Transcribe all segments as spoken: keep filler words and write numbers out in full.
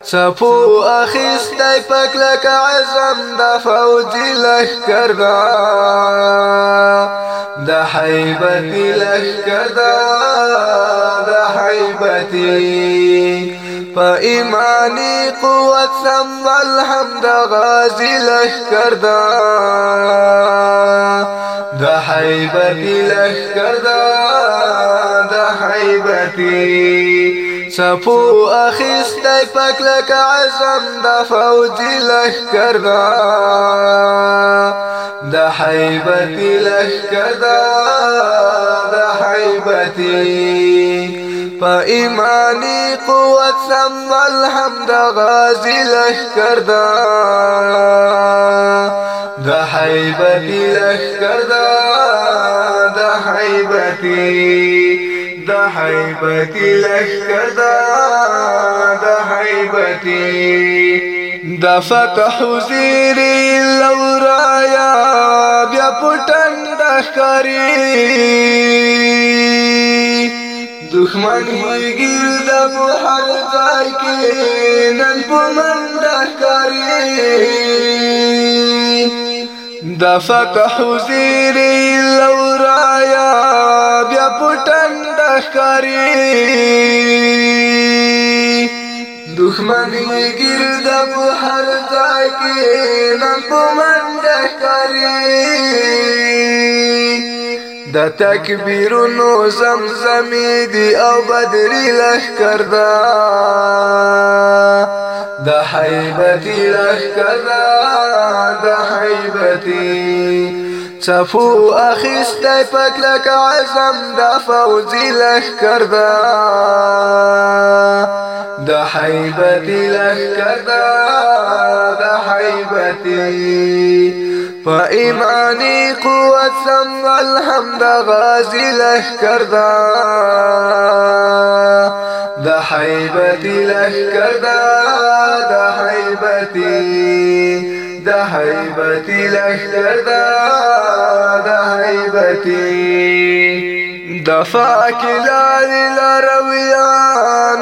چپو اخیستی پک لک عزم دا فوجی لشکر دا دا حیبتی لشکر دا دا حیبتی پا ایمانی قوت سنبل حمد غازی لشکر دا دا حیبتی لشکر دا دا حیبتی چپو اخیستی پک لک عزم دا فوجی لشکر دا دا حیبتی لشکر دا دا حیبتی پا ایمانی قوت سنبل حمد غازی لشکر دا دا حیبتی لشکر دا دا حیبتی دا حیبتی لشکر دا دا حیبتی دا فتح زیری لورایا بیا پټن دښکاری دښمنی ګرد په هر ځای کې نن په منډه ښکاری دا فتح زیری لورایا بیا پټن دښکاری دښمنی ګرد په هر ځای کې نن په منډه ښکاری د تکبیرونو زمزمی دی او بدری لشکر دا د حیبتی لشکر دا د حیبتی چپو اخیستی پک لک عزم دا فوجی لشکر دا د حیبتی لشکر دا د حیبتی پا ایمانی قوت سنبل حمد غازی لشکر دا دا حیبتی لشکر دا دا حیبتی دا حیبتی لشکر دا دا حیبتی دفاع کلال لرویان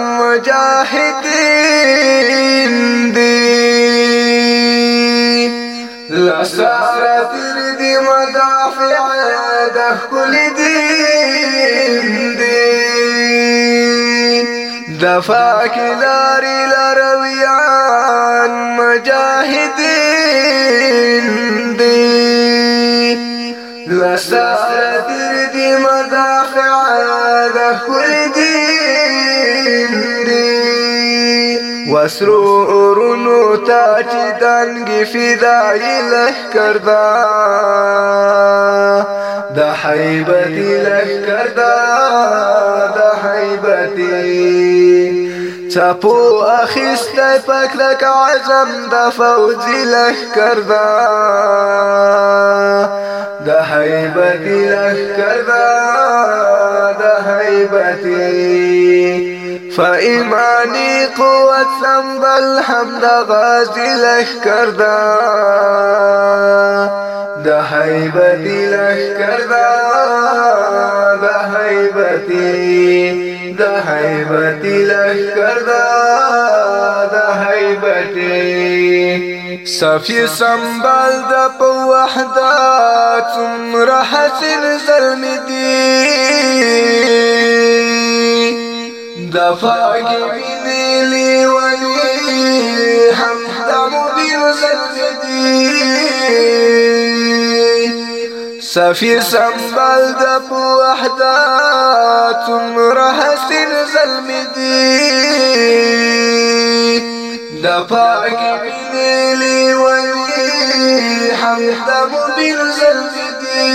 مجاہدین دی لسارت ردی مدافع ده کل دین دی دفاع کلاری لرویان مجاہدین دی لسارت ردی مدافع ده کل دین دی وسرورونو تا چی دنگی فدای لشکر دا دا حیبتی لشکر دا دا حیبتی چپو اخیستی پک لک عزم دا فوجی لشکر دا دا حیبتی لشکر دا دا حیبتی فإيماني قوة سنبل حمد غازي لشكر دا دا حيبتي لشكر دا دا حيبتي دا حيبتي لشكر دا دا حيبتي صفي سنبل دا په وحدات څومره حسن ظلم دي دفاع کی بینی لیونی حمد مبین زلدی صفی سنبال دا پو وحدات عمر حسن ظلم دی دفاع کی بینی لیونی حمد مبین زلدی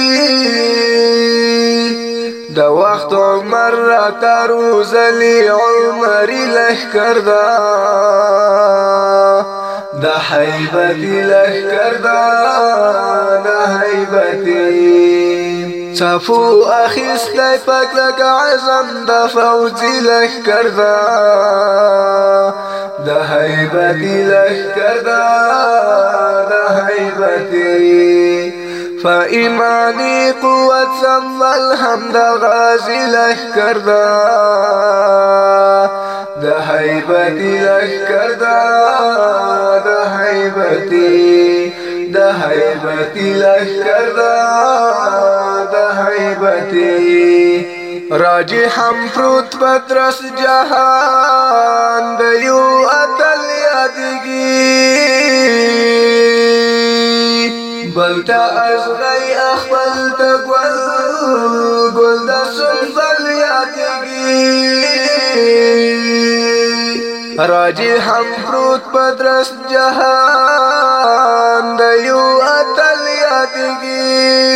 دا وقت عمر را تروزلی عمری لشکر دا دا حیبتی لشکر دا دا حیبتی چپو اخیستی پک لک عزم دا فوجی لشکر دا دا حیبتی لشکر دا دا حیبتی فإيماني قوة سنبل حمد غازي لشكر دا د حیبتی لشکر دا د حیبتی د حیبتی لشکر دا د حیبتی راجی هم پروت پترس جهان د یو اتل یادگی بلتا ازغی اخبل تگول گل دا سنبل یادگی راجی هم پروت پدرس جهان د یو اتل یادگی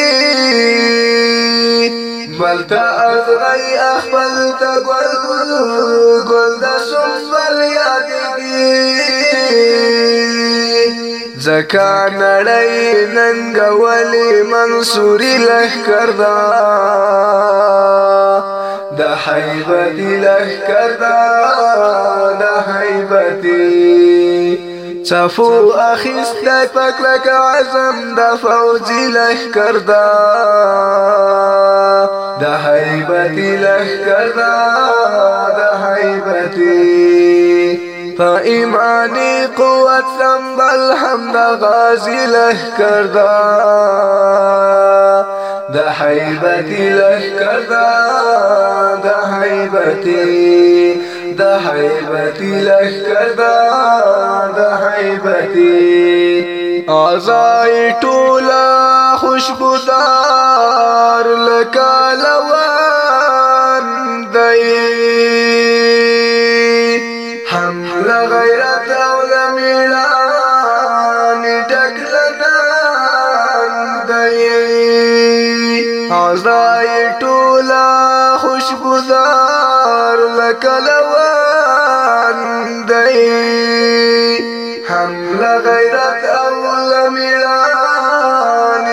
بلتا ازغی اخبل تگول گل دا سنبل یادگی زکا نړۍ ننګولې منصوري لښکر دا د حیبتي لښکر دا د حیبتي صفو اخیستی په کلک عزم د فوجي لښکر دا د حیبتي لښکر دا د حیبتي فإيماني قوة سنبل حمد غازي لشكر دا دا حيبتي لشكر دا دا حيبتي دا حيبتي لشكر دا دا حيبتي أعزائي طولا خوشبودار لكا لوان داي حمله غیرت او لمیړان ډکلدان دی اعضای ټوله خوشبودار لکه لوان دی حمله غیرت او لمیړان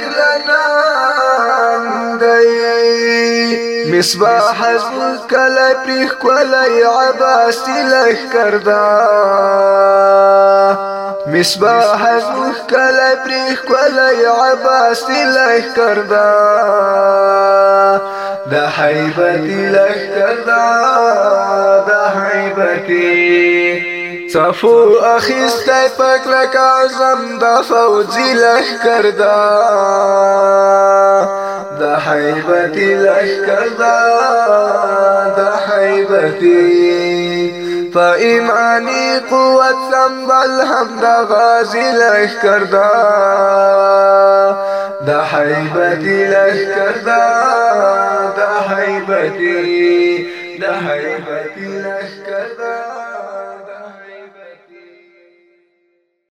ډکلدان دی مصباح حزب کلی پریخ کلی عباسی لشکر دا مصباح حزب کلی پریخ کلی عباسی لشکر دا دا حیبتی لشکر دا دا حیبتی صفو اخیستی پکلک عظم دا فوجی لشکر دا دا حیبتی لشکر دا دا حیبتی فإيماني قوة سنبل حمد غازي لشکر دا دا حیبتی لشکر دا دا حیبتی دا حیبتی